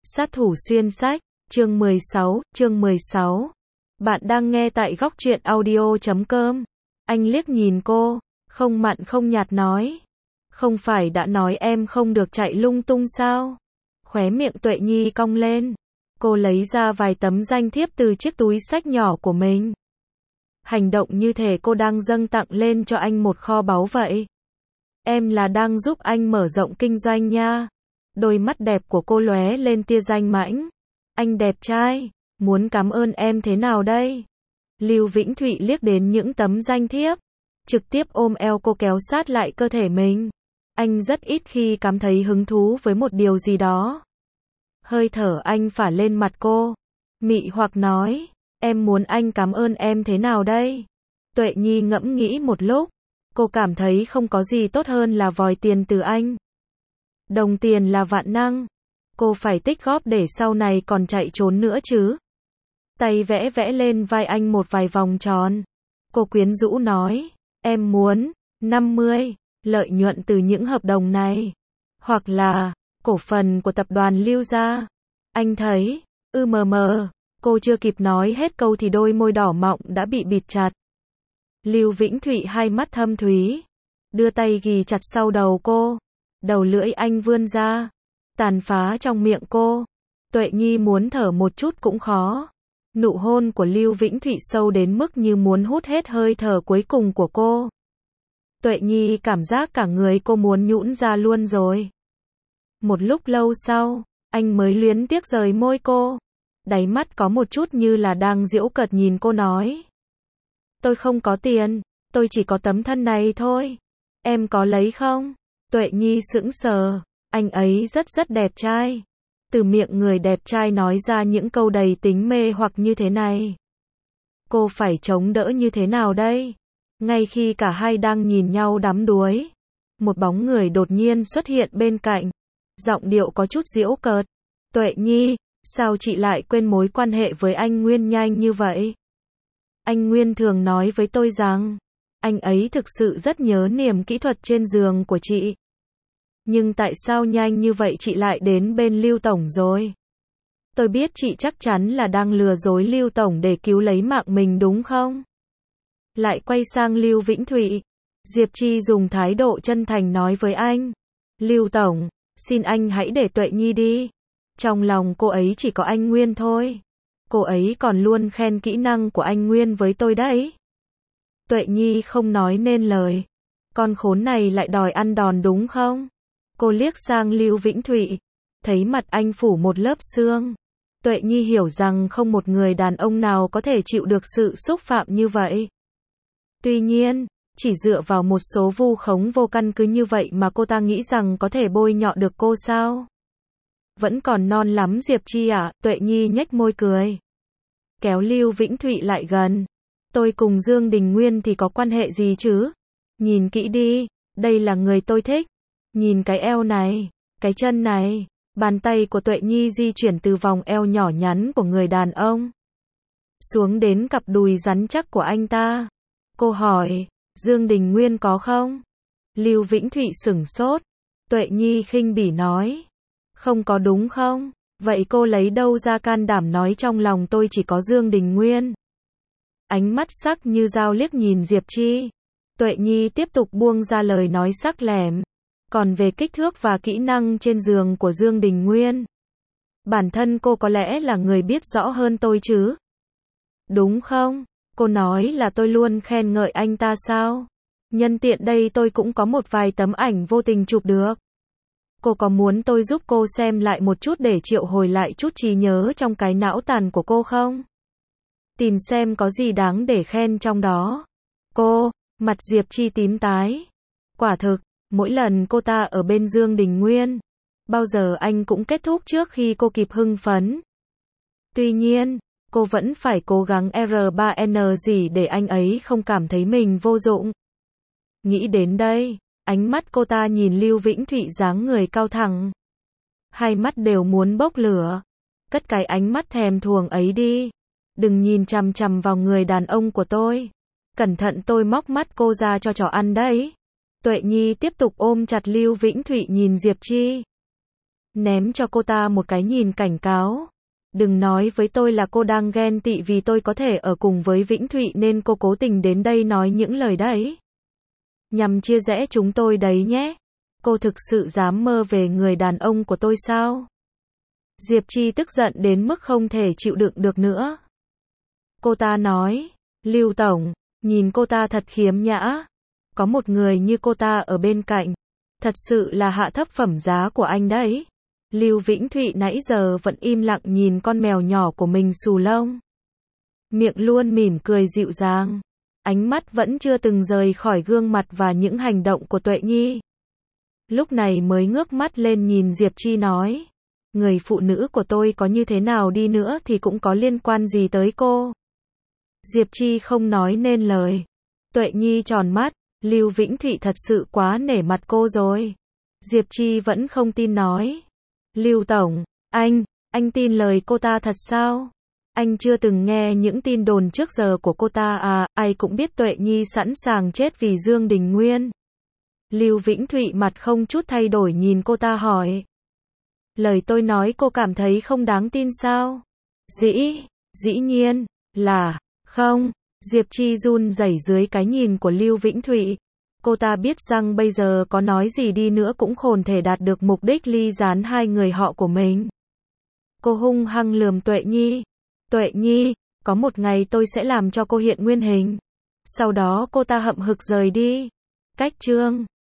Sát thủ xuyên sách, chương 16. Bạn đang nghe tại góc truyện audio.com. Anh liếc nhìn cô, không mặn không nhạt nói. Không phải đã nói em không được chạy lung tung sao? Khóe miệng Tuệ Nhi cong lên. Cô lấy ra vài tấm danh thiếp từ chiếc túi xách nhỏ của mình. Hành động như thể cô đang dâng tặng lên cho anh một kho báu vậy. Em là đang giúp anh mở rộng kinh doanh nha. Đôi mắt đẹp của cô lóe lên tia danh mãnh. Anh đẹp trai, muốn cảm ơn em thế nào đây? Lưu Vĩnh Thụy liếc đến những tấm danh thiếp, trực tiếp ôm eo cô kéo sát lại cơ thể mình. Anh rất ít khi cảm thấy hứng thú với một điều gì đó. Hơi thở anh phả lên mặt cô, mị hoặc nói, em muốn anh cảm ơn em thế nào đây? Tuệ Nhi ngẫm nghĩ một lúc, cô cảm thấy không có gì tốt hơn là vòi tiền từ anh. Đồng tiền là vạn năng, cô phải tích góp để sau này còn chạy trốn nữa chứ. Tay vẽ lên vai anh một vài vòng tròn. Cô quyến rũ nói, em muốn 50 lợi nhuận từ những hợp đồng này, hoặc là cổ phần của tập đoàn Lưu gia. Anh thấy, cô chưa kịp nói hết câu thì đôi môi đỏ mọng đã bị bịt chặt. Lưu Vĩnh Thụy hai mắt thâm thúy, đưa tay ghì chặt sau đầu cô. Đầu lưỡi anh vươn ra, tàn phá trong miệng cô. Tuệ Nhi muốn thở một chút cũng khó. Nụ hôn của Lưu Vĩnh Thụy sâu đến mức như muốn hút hết hơi thở cuối cùng của cô. Tuệ Nhi cảm giác cả người cô muốn nhũn ra luôn rồi. Một lúc lâu sau, anh mới luyến tiếc rời môi cô. Đáy mắt có một chút như là đang giễu cợt nhìn cô nói. Tôi không có tiền, tôi chỉ có tấm thân này thôi. Em có lấy không? Tuệ Nhi sững sờ, anh ấy rất đẹp trai. Từ miệng người đẹp trai nói ra những câu đầy tính mê hoặc như thế này. Cô phải chống đỡ như thế nào đây? Ngay khi cả hai đang nhìn nhau đắm đuối, một bóng người đột nhiên xuất hiện bên cạnh. Giọng điệu có chút giễu cợt. Tuệ Nhi, sao chị lại quên mối quan hệ với anh Nguyên nhanh như vậy? Anh Nguyên thường nói với tôi rằng, anh ấy thực sự rất nhớ niềm kỹ thuật trên giường của chị. Nhưng tại sao nhanh như vậy chị lại đến bên Lưu Tổng rồi? Tôi biết chị chắc chắn là đang lừa dối Lưu Tổng để cứu lấy mạng mình đúng không? Lại quay sang Lưu Vĩnh Thụy. Diệp Chi dùng thái độ chân thành nói với anh. Lưu Tổng, xin anh hãy để Tuệ Nhi đi. Trong lòng cô ấy chỉ có anh Nguyên thôi. Cô ấy còn luôn khen kỹ năng của anh Nguyên với tôi đấy. Tuệ Nhi không nói nên lời. Con khốn này lại đòi ăn đòn đúng không? Cô liếc sang Lưu Vĩnh Thụy, thấy mặt anh phủ một lớp sương. Tuệ Nhi hiểu rằng không một người đàn ông nào có thể chịu được sự xúc phạm như vậy. Tuy nhiên, chỉ dựa vào một số vu khống vô căn cứ như vậy mà cô ta nghĩ rằng có thể bôi nhọ được cô sao? Vẫn còn non lắm Diệp Chi ạ, Tuệ Nhi nhếch môi cười. Kéo Lưu Vĩnh Thụy lại gần. Tôi cùng Dương Đình Nguyên thì có quan hệ gì chứ? Nhìn kỹ đi, đây là người tôi thích. Nhìn cái eo này, cái chân này. Bàn tay của Tuệ Nhi di chuyển từ vòng eo nhỏ nhắn của người đàn ông xuống đến cặp đùi rắn chắc của anh ta. Cô hỏi, Dương Đình Nguyên có không? Lưu Vĩnh Thụy sửng sốt. Tuệ Nhi khinh bỉ nói, không có đúng không? Vậy cô lấy đâu ra can đảm nói trong lòng tôi chỉ có Dương Đình Nguyên? Ánh mắt sắc như dao liếc nhìn Diệp Chi. Tuệ Nhi tiếp tục buông ra lời nói sắc lẻm. Còn về kích thước và kỹ năng trên giường của Dương Đình Nguyên, bản thân cô có lẽ là người biết rõ hơn tôi chứ? Đúng không? Cô nói là tôi luôn khen ngợi anh ta sao? Nhân tiện đây tôi cũng có một vài tấm ảnh vô tình chụp được. Cô có muốn tôi giúp cô xem lại một chút để triệu hồi lại chút trí nhớ trong cái não tàn của cô không? Tìm xem có gì đáng để khen trong đó. Cô, mặt Diệp Chi tím tái. Quả thực, mỗi lần cô ta ở bên Dương Đình Nguyên, bao giờ anh cũng kết thúc trước khi cô kịp hưng phấn. Tuy nhiên, cô vẫn phải cố gắng R3N gì để anh ấy không cảm thấy mình vô dụng. Nghĩ đến đây, ánh mắt cô ta nhìn Lưu Vĩnh Thụy dáng người cao thẳng. Hai mắt đều muốn bốc lửa. Cất cái ánh mắt thèm thuồng ấy đi. Đừng nhìn chằm chằm vào người đàn ông của tôi. Cẩn thận tôi móc mắt cô ra cho chó ăn đấy. Tuệ Nhi tiếp tục ôm chặt Lưu Vĩnh Thụy nhìn Diệp Chi. ném cho cô ta một cái nhìn cảnh cáo. Đừng nói với tôi là cô đang ghen tị vì tôi có thể ở cùng với Vĩnh Thụy nên cô cố tình đến đây nói những lời đấy. Nhằm chia rẽ chúng tôi đấy nhé. Cô thực sự dám mơ về người đàn ông của tôi sao? Diệp Chi tức giận đến mức không thể chịu đựng được nữa. Cô ta nói, Lưu Tổng, nhìn cô ta thật khiếm nhã. Có một người như cô ta ở bên cạnh, thật sự là hạ thấp phẩm giá của anh đấy. Lưu Vĩnh Thụy nãy giờ vẫn im lặng nhìn con mèo nhỏ của mình xù lông. Miệng luôn mỉm cười dịu dàng. Ánh mắt vẫn chưa từng rời khỏi gương mặt và những hành động của Tuệ Nhi. Lúc này mới ngước mắt lên nhìn Diệp Chi nói. Người phụ nữ của tôi có như thế nào đi nữa thì cũng có liên quan gì tới cô. Diệp Chi không nói nên lời. Tuệ Nhi tròn mắt. Lưu Vĩnh Thụy thật sự quá nể mặt cô rồi. Diệp Chi vẫn không tin nói. Lưu Tổng, anh tin lời cô ta thật sao? Anh chưa từng nghe những tin đồn trước giờ của cô ta à, ai cũng biết Tuệ Nhi sẵn sàng chết vì Dương Đình Nguyên. Lưu Vĩnh Thụy mặt không chút thay đổi nhìn cô ta hỏi. Lời tôi nói cô cảm thấy không đáng tin sao? Dĩ nhiên, là, không. Diệp Chi run rẩy dưới cái nhìn của Lưu Vĩnh Thụy. Cô ta biết rằng bây giờ có nói gì đi nữa cũng không thể đạt được mục đích ly gián hai người họ của mình. Cô hung hăng lườm Tuệ Nhi. Tuệ Nhi, có một ngày tôi sẽ làm cho cô hiện nguyên hình. Sau đó cô ta hậm hực rời đi. Cách chương